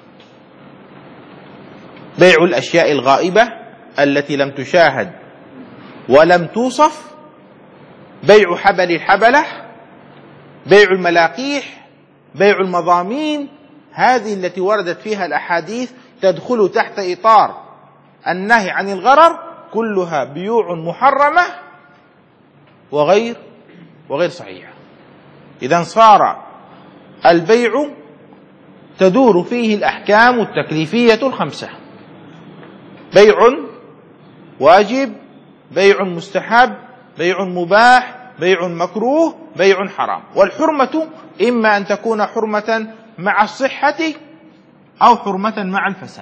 Speaker 1: بيع الأشياء الغائبة التي لم تشاهد ولم توصف، بيع حبل الحبلة، بيع الملاقيح، بيع المضامين، هذه التي وردت فيها الأحاديث تدخل تحت إطار النهي عن الغرر، كلها بيوع محرمة وغير وغير صحيحة. إذن صار البيع تدور فيه الأحكام التكليفية الخمسة: بيع واجب، بيع مستحب، بيع مباح، بيع مكروه، بيع حرام. والحرمة إما أن تكون حرمة مع الصحة أو حرمة مع الفساد.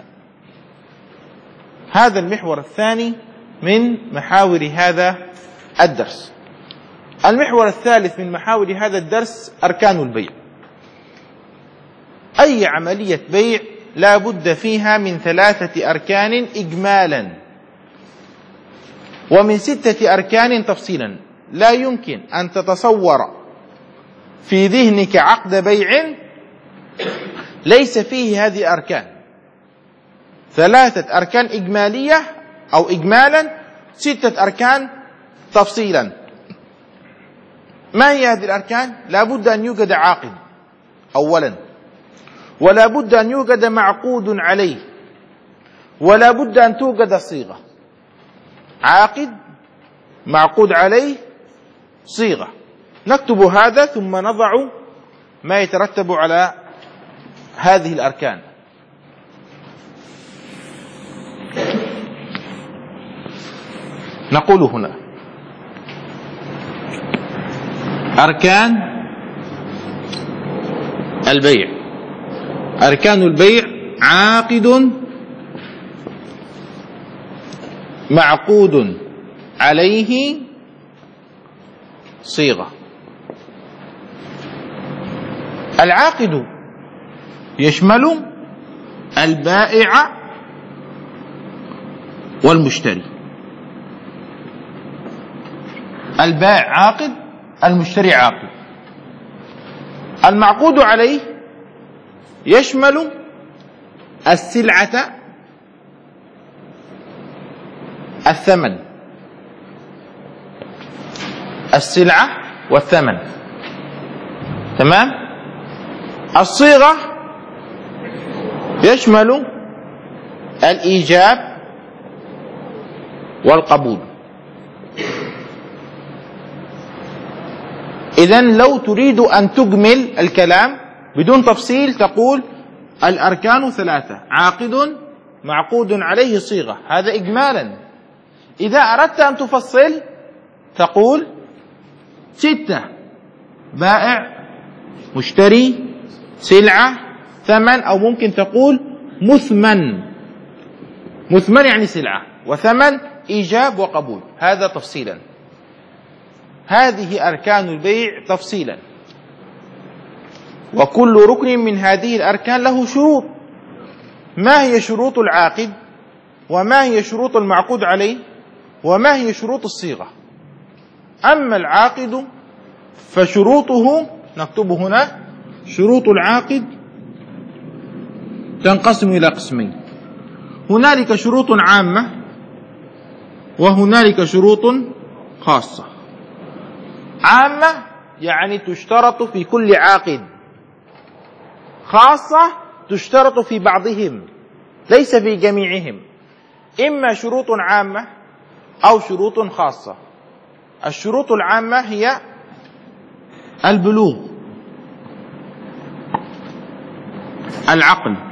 Speaker 1: هذا المحور الثاني من محاور هذا الدرس. المحور الثالث من محاور هذا الدرس أركان البيع. أي عملية بيع لا بد فيها من ثلاثة أركان إجمالا ومن ستة أركان تفصيلا. لا يمكن أن تتصور في ذهنك عقد بيع ليس فيه هذه الأركان. ثلاثة أركان إجمالية أو إجمالا، ستة أركان تفصيلا. ما هي هذه الأركان؟ لا بد أن يوجد عاقد أولا، ولا بد أن يوجد معقود عليه، ولا بد أن توجد صيغة. عاقد، معقود عليه، صيغة. نكتب هذا ثم نضع ما يترتب على هذه الأركان. نقول هنا أركان البيع. أركان البيع: عاقد، معقود عليه، صيغة. العاقد يشمل البائع والمشتري. البائع عاقد، المشتري عاقد. المعقود عليه يشمل السلعة، الثمن، السلعة والثمن. تمام؟ الصيغة يشمل الإيجاب والقبول. إذن لو تريد أن تجمل الكلام بدون تفصيل تقول الأركان ثلاثة: عاقد، معقود عليه، صيغة. هذا إجمالا. إذا أردت أن تفصل تقول ستة: بائع، مشتري، سلعة، ثمن، أو ممكن تقول مثمن. مثمن يعني سلعة، وثمن إيجاب وقبول. هذا تفصيلا. هذه أركان البيع تفصيلا. وكل ركن من هذه الأركان له شروط. ما هي شروط العاقد؟ وما هي شروط المعقود عليه؟ وما هي شروط الصيغة؟ أما العاقد فشروطه نكتب هنا: شروط العاقد تنقسم إلى قسمين. هنالك شروط عامة وهنالك شروط خاصة. عامة يعني تشترط في كل عاقد، خاصة تشترط في بعضهم ليس في جميعهم. إما شروط عامة أو شروط خاصة. الشروط العامة هي البلوغ، العقل،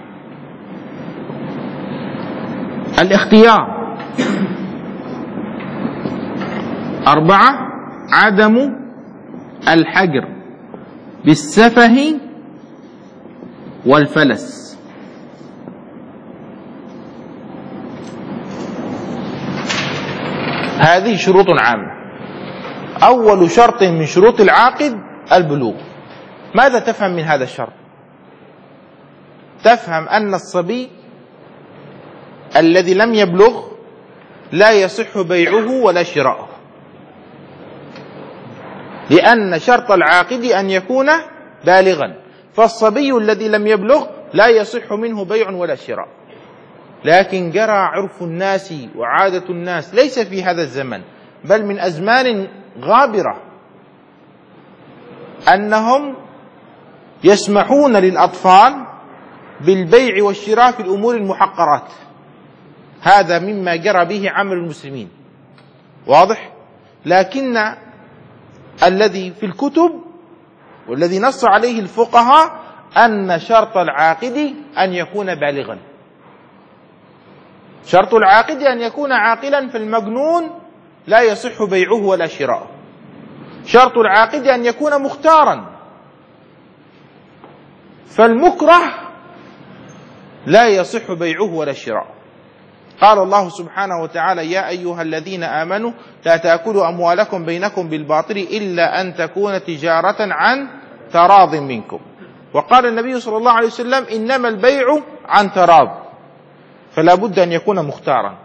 Speaker 1: الاختيار. أربعة: عدم الحجر بالسفه والفلس. هذه شروط عامة. أول شرط من شروط العاقد البلوغ. ماذا تفهم من هذا الشرط؟ تفهم أن الصبي الذي لم يبلغ لا يصح بيعه ولا شراؤه، لأن شرط العاقد أن يكون بالغا، فالصبي الذي لم يبلغ لا يصح منه بيع ولا شراء. لكن جرى عرف الناس وعادة الناس ليس في هذا الزمن بل من أزمان غابرة أنهم يسمحون للأطفال بالبيع والشراء في الأمور المحقرات. هذا مما جرى به عمل المسلمين، واضح؟ لكن الذي في الكتب والذي نص عليه الفقهاء أن شرط العاقد أن يكون بالغا. شرط العاقد أن يكون عاقلا، فالمجنون لا يصح بيعه ولا شراؤه. شرط العاقد أن يكون مختارا، فالمكره لا يصح بيعه ولا شراؤه. قال الله سبحانه وتعالى: يا أيها الذين آمنوا لا تأكلوا أموالكم بينكم بالباطل إلا أن تكون تجارة عن تراض منكم. وقال النبي صلى الله عليه وسلم: إنما البيع عن تراض، فلا بد أن يكون مختارا.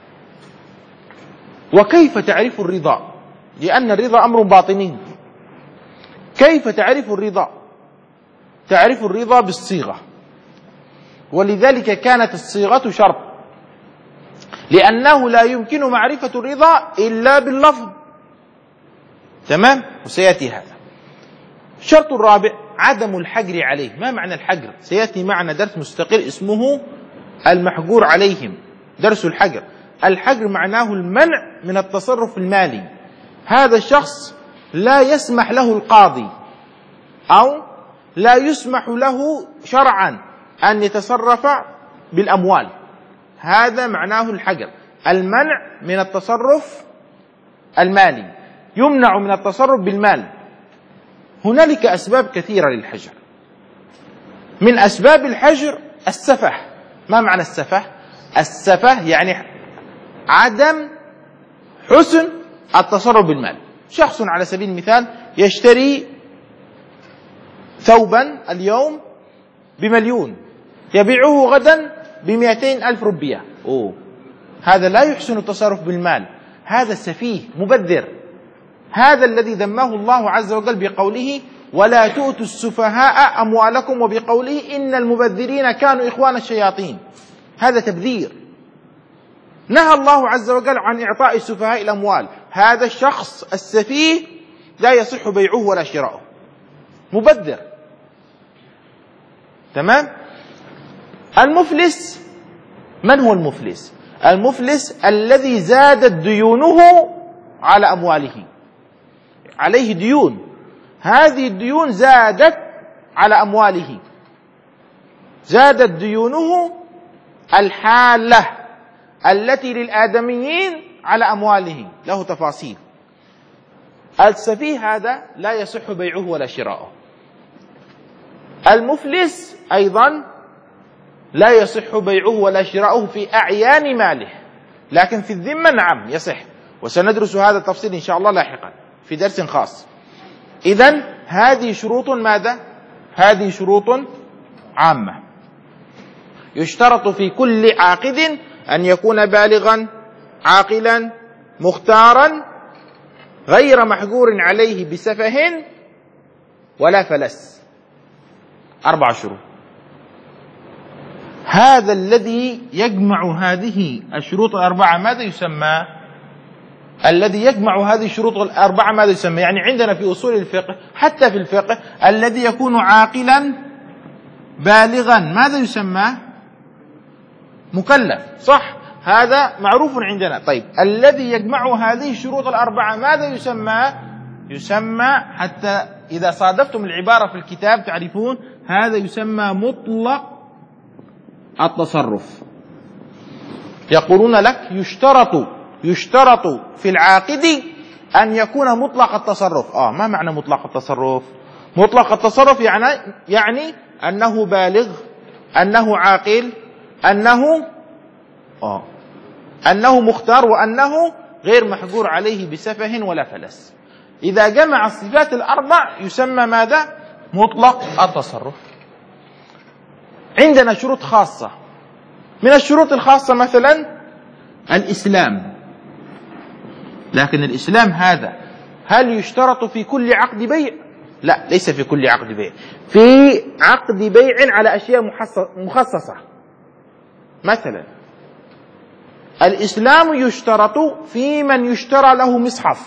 Speaker 1: وكيف تعرف الرضا؟ لأن الرضا أمر باطني. كيف تعرف الرضا؟ تعرف الرضا بالصيغة، ولذلك كانت الصيغة شرط، لأنه لا يمكن معرفة الرضا إلا باللفظ. تمام؟ وسيأتي هذا. الشرط الرابع عدم الحجر عليه. ما معنى الحجر؟ سيأتي معنا درس مستقل اسمه المحجور عليهم، درس الحجر. الحجر معناه المنع من التصرف المالي. هذا الشخص لا يسمح له القاضي أو لا يسمح له شرعا أن يتصرف بالأموال. هذا معناه الحجر، المنع من التصرف المالي، يمنع من التصرف بالمال. هنالك أسباب كثيرة للحجر. من أسباب الحجر السفه. ما معنى السفه؟ السفه يعني عدم حسن التصرف بالمال. شخص على سبيل المثال يشتري ثوبا اليوم بمليون، يبيعه غدا بمئتين ألف روبية. أوه. هذا لا يحسن التصرف بالمال، هذا سفيه مبذر. هذا الذي ذمه الله عز وجل بقوله ولا تؤتوا السفهاء أموالكم، وبقوله إن المبذرين كانوا إخوان الشياطين. هذا تبذير. نهى الله عز وجل عن إعطاء السفهاء الأموال. هذا الشخص السفيه لا يصح بيعه ولا شراؤه، مبذر. تمام؟ المفلس، من هو المفلس؟ المفلس الذي زادت ديونه على أمواله، عليه ديون، هذه الديون زادت على أمواله، زادت ديونه الحالة التي للآدميين على أموالهم، له تفاصيل. السفيه هذا لا يصح بيعه ولا شراؤه. المفلس أيضا لا يصح بيعه ولا شراؤه في أعيان ماله، لكن في الذمة نعم يصح، وسندرس هذا التفصيل إن شاء الله لاحقا في درس خاص. إذن هذه شروط ماذا؟ هذه شروط عامة. يشترط في كل عاقد أن يكون بالغا عاقلا مختارا غير محجور عليه بسفه ولا فلس. أربع شروط. هذا الذي يجمع هذه الشروط الأربعة ماذا يسمى؟ الذي يجمع هذه الشروط الأربعة ماذا يسمى؟ يعني عندنا في أصول الفقه، حتى في الفقه، الذي يكون عاقلا بالغا ماذا يسمى؟ مكلف، صح؟ هذا معروف عندنا. طيب الذي يجمع هذه الشروط الأربعة ماذا يسمى؟ يسمى، حتى إذا صادفتم العبارة في الكتاب تعرفون، هذا يسمى مطلق التصرف. يقولون لك يشترط يشترط في العاقد أن يكون مطلق التصرف. آه ما معنى مطلق التصرف؟ مطلق التصرف يعني يعني أنه بالغ، أنه عاقل، أنه آه أنه مختار، وأنه غير محجور عليه بسفه ولا فلس. إذا جمع الصفات الأربع يسمى ماذا؟ مطلق التصرف. عندنا شروط خاصة. من الشروط الخاصة مثلا الإسلام. لكن الإسلام هذا هل يشترط في كل عقد بيع؟ لا، ليس في كل عقد بيع. في عقد بيع على أشياء مخصصة. مثلا الإسلام يشترط في من يشترى له مصحف.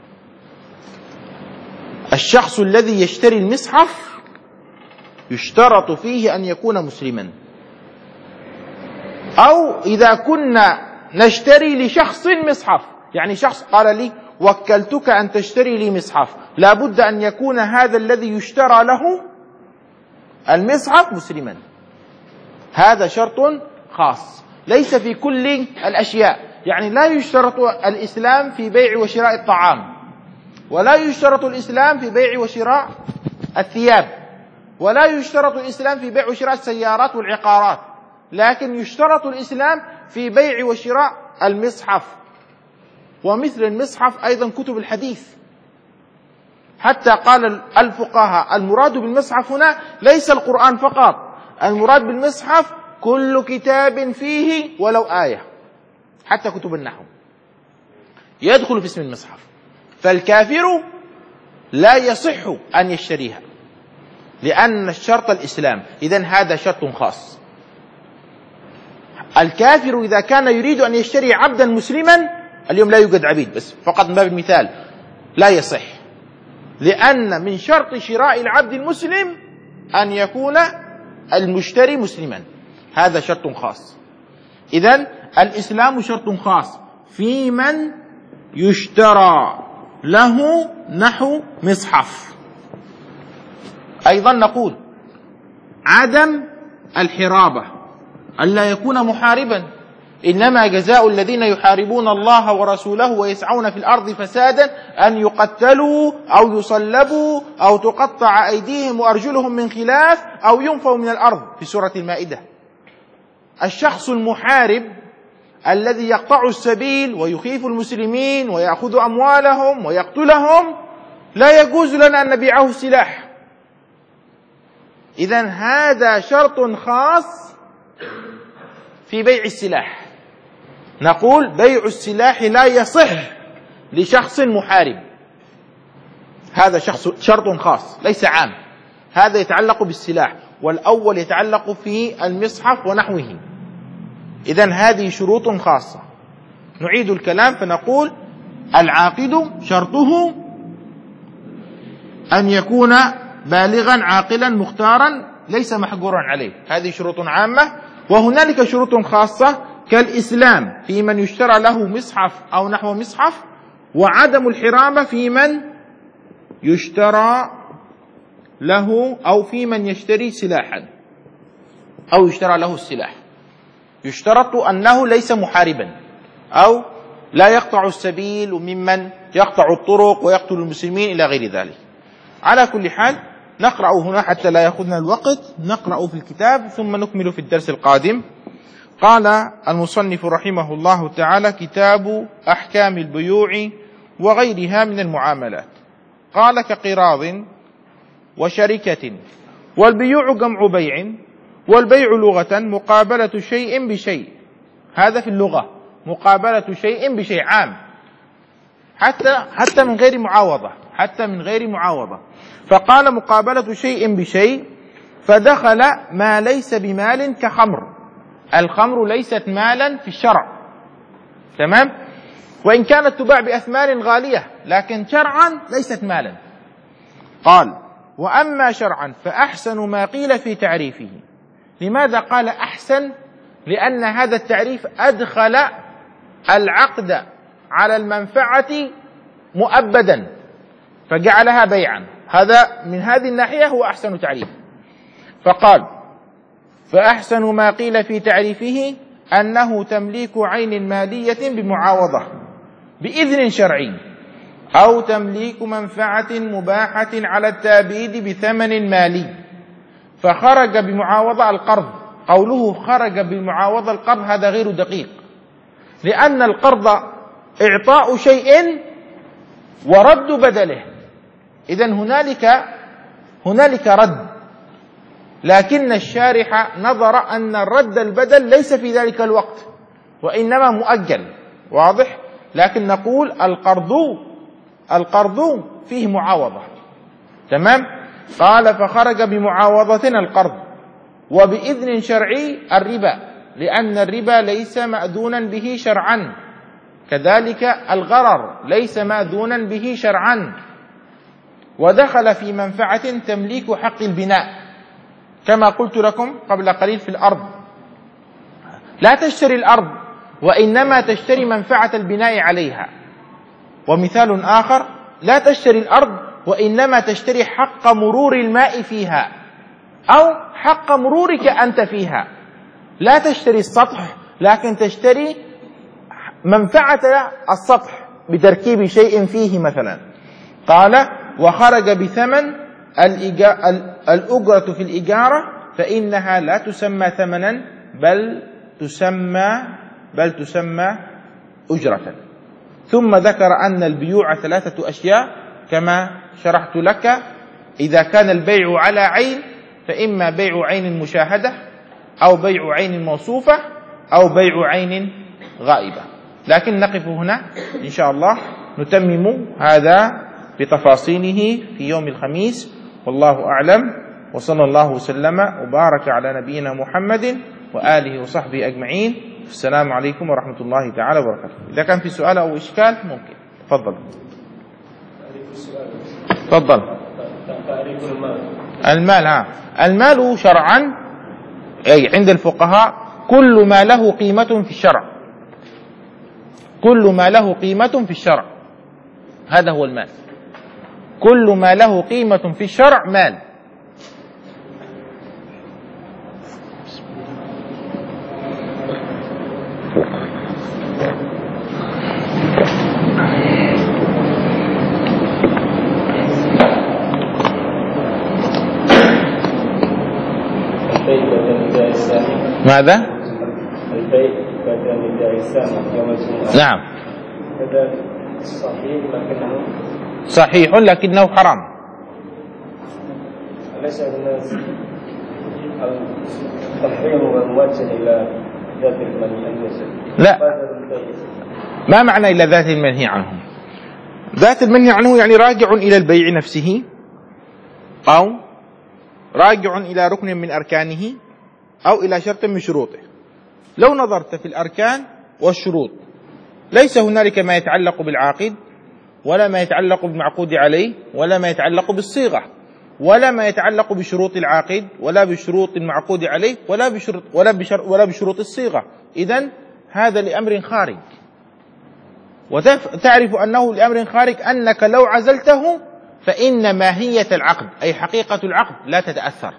Speaker 1: الشخص الذي يشتري المصحف يشترط فيه أن يكون مسلما. أو إذا كنا نشتري لشخص مصحف، يعني شخص قال لي وكلتك أن تشتري لي مصحف، لابد أن يكون هذا الذي يشترى له المصحف مسلما. هذا شرط خاص، ليس في كل الأشياء. يعني لا يشترط الإسلام في بيع وشراء الطعام، ولا يشترط الإسلام في بيع وشراء الثياب، ولا يشترط الإسلام في بيع وشراء السيارات والعقارات، لكن يشترط الإسلام في بيع وشراء المصحف، ومثل المصحف أيضا كتب الحديث. حتى قال الفقهاء المراد بالمصحف هنا ليس القرآن فقط، المراد بالمصحف كل كتاب فيه ولو آية، حتى كتب النحو يدخل في اسم المصحف، فالكافر لا يصح أن يشتريها لأن الشرط الإسلام. إذن هذا شرط خاص. الكافر إذا كان يريد أن يشتري عبدا مسلما، اليوم لا يوجد عبيد بس فقط من باب المثال، لا يصح، لأن من شرط شراء العبد المسلم أن يكون المشتري مسلما، هذا شرط خاص. إذن الإسلام شرط خاص في من يشترى له نحو مصحف. أيضا نقول عدم الحرابة، ألا يكون محاربا، إنما جزاء الذين يحاربون الله ورسوله ويسعون في الأرض فسادا أن يقتلوا أو يصلبوا أو تقطع أيديهم وأرجلهم من خلاف أو ينفوا من الأرض في سورة المائدة. الشخص المحارب الذي يقطع السبيل ويخيف المسلمين ويأخذ أموالهم ويقتلهم لا يجوز لنا أن نبيعه السلاح. إذن هذا شرط خاص في بيع السلاح. نقول بيع السلاح لا يصح لشخص محارب، هذا شخص شرط خاص ليس عام، هذا يتعلق بالسلاح، والأول يتعلق في المصحف ونحوه. إذن هذه شروط خاصة. نعيد الكلام فنقول العاقد شرطه أن يكون بالغا عاقلا مختارا ليس محجورا عليه، هذه شروط عامة. وهنالك شروط خاصة كالإسلام في من يشترى له مصحف أو نحو مصحف، وعدم الحرابة في من يشترى له أو في من يشتري سلاحا أو يشترى له السلاح. يشترط أنه ليس محاربا أو لا يقطع السبيل وممن يقطع الطرق ويقتل المسلمين إلى غير ذلك. على كل حال نقرأ هنا حتى لا يأخذنا الوقت، نقرأ في الكتاب ثم نكمل في الدرس القادم. قال المصنف رحمه الله تعالى: كتاب أحكام البيوع وغيرها من المعاملات. قال: كقراض وشركة، والبيوع جمع بيع، والبيع لغة مقابلة شيء بشيء، هذا في اللغة مقابلة شيء بشيء عام، حتى حتى من غير معاوضة، حتى من غير معاوضة. فقال: مقابلة شيء بشيء، فدخل ما ليس بمال كخمر. الخمر ليست مالا في الشرع، تمام، وإن كانت تباع بأثمان غالية، لكن شرعا ليست مالا. قال: وأما شرعا فأحسن ما قيل في تعريفه. لماذا قال أحسن؟ لأن هذا التعريف أدخل العقد على المنفعة مؤبدا فجعلها بيعا، هذا من هذه الناحية هو أحسن تعريف. فقال: فأحسن ما قيل في تعريفه أنه تمليك عين مالية بمعاوضة بإذن شرعي، أو تمليك منفعة مباحة على التأبيد بثمن مالي. فخرج بمعاوضة القرض. قوله خرج بمعاوضة القرض هذا غير دقيق، لأن القرض إعطاء شيء ورد بدله، إذن هنالك هنالك رد، لكن الشارح نظر أن الرد البدل ليس في ذلك الوقت وإنما مؤجل، واضح؟ لكن نقول القرض القرض فيه معاوضة، تمام؟ قال: فخرج بمعاوضتنا القرض، وبإذن شرعي الربا، لأن الربا ليس مأذونا به شرعا، كذلك الغرر ليس مأذونا به شرعا. ودخل في منفعة تمليك حق البناء، كما قلت لكم قبل قليل في الأرض، لا تشتري الأرض وإنما تشتري منفعة البناء عليها. ومثال آخر: لا تشتري الأرض وإنما تشتري حق مرور الماء فيها أو حق مرورك أنت فيها. لا تشتري السطح لكن تشتري منفعة السطح بتركيب شيء فيه مثلا. قال: وخرج بثمن الأجرة في الإجارة، فإنها لا تسمى ثمنا بل تسمى بل تسمى أجرة. ثم ذكر أن البيوع ثلاثة أشياء كما شرحت لك: إذا كان البيع على عين فإما بيع عين مشاهدة، أو بيع عين موصوفة أو بيع عين غائبة. لكن نقف هنا إن شاء الله، نتمم هذا بتفاصيله في يوم الخميس، والله أعلم، وصلى الله وسلم وبارك على نبينا محمد وآله وصحبه أجمعين. السلام عليكم ورحمة الله تعالى وبركاته. إذا كان في سؤال أو إشكال ممكن تفضل. تفضل. المال ها المال شرعا أي عند الفقهاء كل ما له قيمة في الشرع، كل ما له قيمة في الشرع هذا هو المال. كل ما له قيمة في الشرع مال. ماذا؟
Speaker 2: البيع بعد نداء السامع يوم الجمعة.
Speaker 1: نعم.
Speaker 2: هذا صحيح لكنه
Speaker 1: صحيح لكنه حرام.
Speaker 2: أليس الناس التحريم موجه إلى ذات المنهي عنه؟
Speaker 1: لا، ما معنى إلى ذات المنهي عنه؟ ذات المنهي عنه يعني راجع إلى البيع نفسه، أو راجع إلى ركن من أركانه، أو إلى شرط من شروطه. لو نظرت في الأركان والشروط ليس هنالك ما يتعلق بالعاقد، ولا ما يتعلق بالمعقود عليه، ولا ما يتعلق بالصيغة، ولا ما يتعلق بشروط العاقد، ولا بشروط المعقود عليه، ولا بشروط ولا بشر ولا بشروط الصيغة. إذن هذا لأمر خارج، وتعرف أنه لأمر خارج أنك لو عزلته فإن ماهية العقد أي حقيقة العقد لا تتأثر.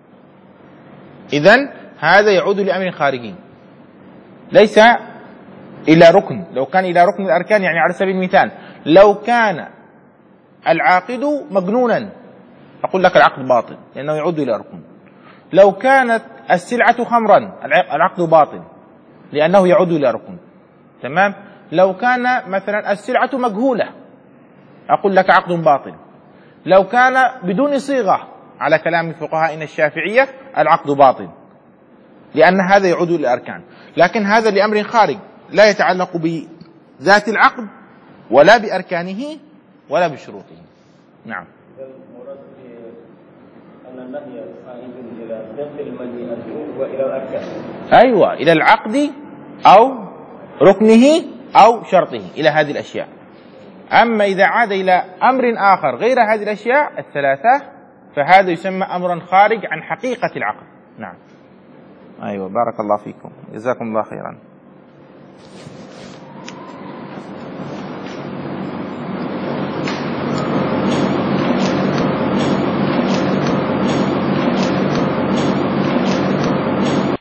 Speaker 1: إذن هذا يعود لأمر خارجي ليس إلى ركن. لو كان إلى ركن الأركان يعني على سبيل المثال لو كان العاقد مجنونا أقول لك العقد باطل لأنه يعود إلى ركن. لو كانت السلعة خمرا العقد باطل لأنه يعود إلى ركن. تمام. لو كان مثلا السلعة مجهولة أقول لك عقد باطل. لو كان بدون صيغة على كلام فقهاءنا الشافعية العقد باطل، لأن هذا يعود إلى الأركان. لكن هذا لأمر خارج لا يتعلق بذات العقد ولا بأركانه ولا بشروطه. نعم.
Speaker 2: المراد أن النهي عائد إلى ذات المنهي عنه وإلى الأركان.
Speaker 1: أيوة، إلى العقد أو ركنه أو شرطه، إلى هذه الأشياء. أما إذا عاد إلى أمر آخر غير هذه الأشياء الثلاثة فهذا يسمى أمرا خارج عن حقيقة العقد. نعم. أيوة، بارك الله فيكم، جزاكم الله خيرا.